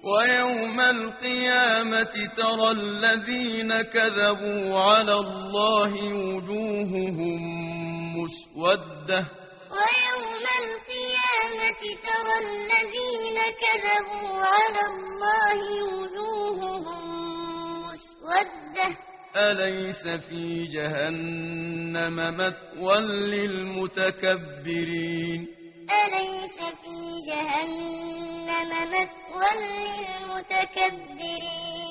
ويوم القيامة ترى الذين كذبوا على الله وجوههم مسودة ويوم القيامة ترى الذين كذبوا على الله وجوههم مسودة أليس في جهنم مثوى للمتكبرين أليس في جهنم مثوى للمتكبرين